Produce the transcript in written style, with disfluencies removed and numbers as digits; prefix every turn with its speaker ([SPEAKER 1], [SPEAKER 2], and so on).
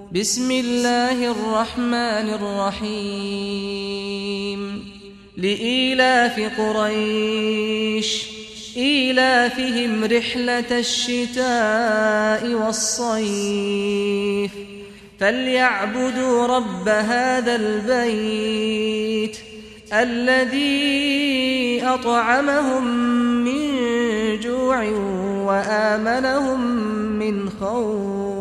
[SPEAKER 1] بسم الله الرحمن الرحيم لإيلاف قريش إيلافهم رحلة الشتاء والصيف فليعبدوا رب هذا البيت الذي أطعمهم من جوع وآمنهم من خوف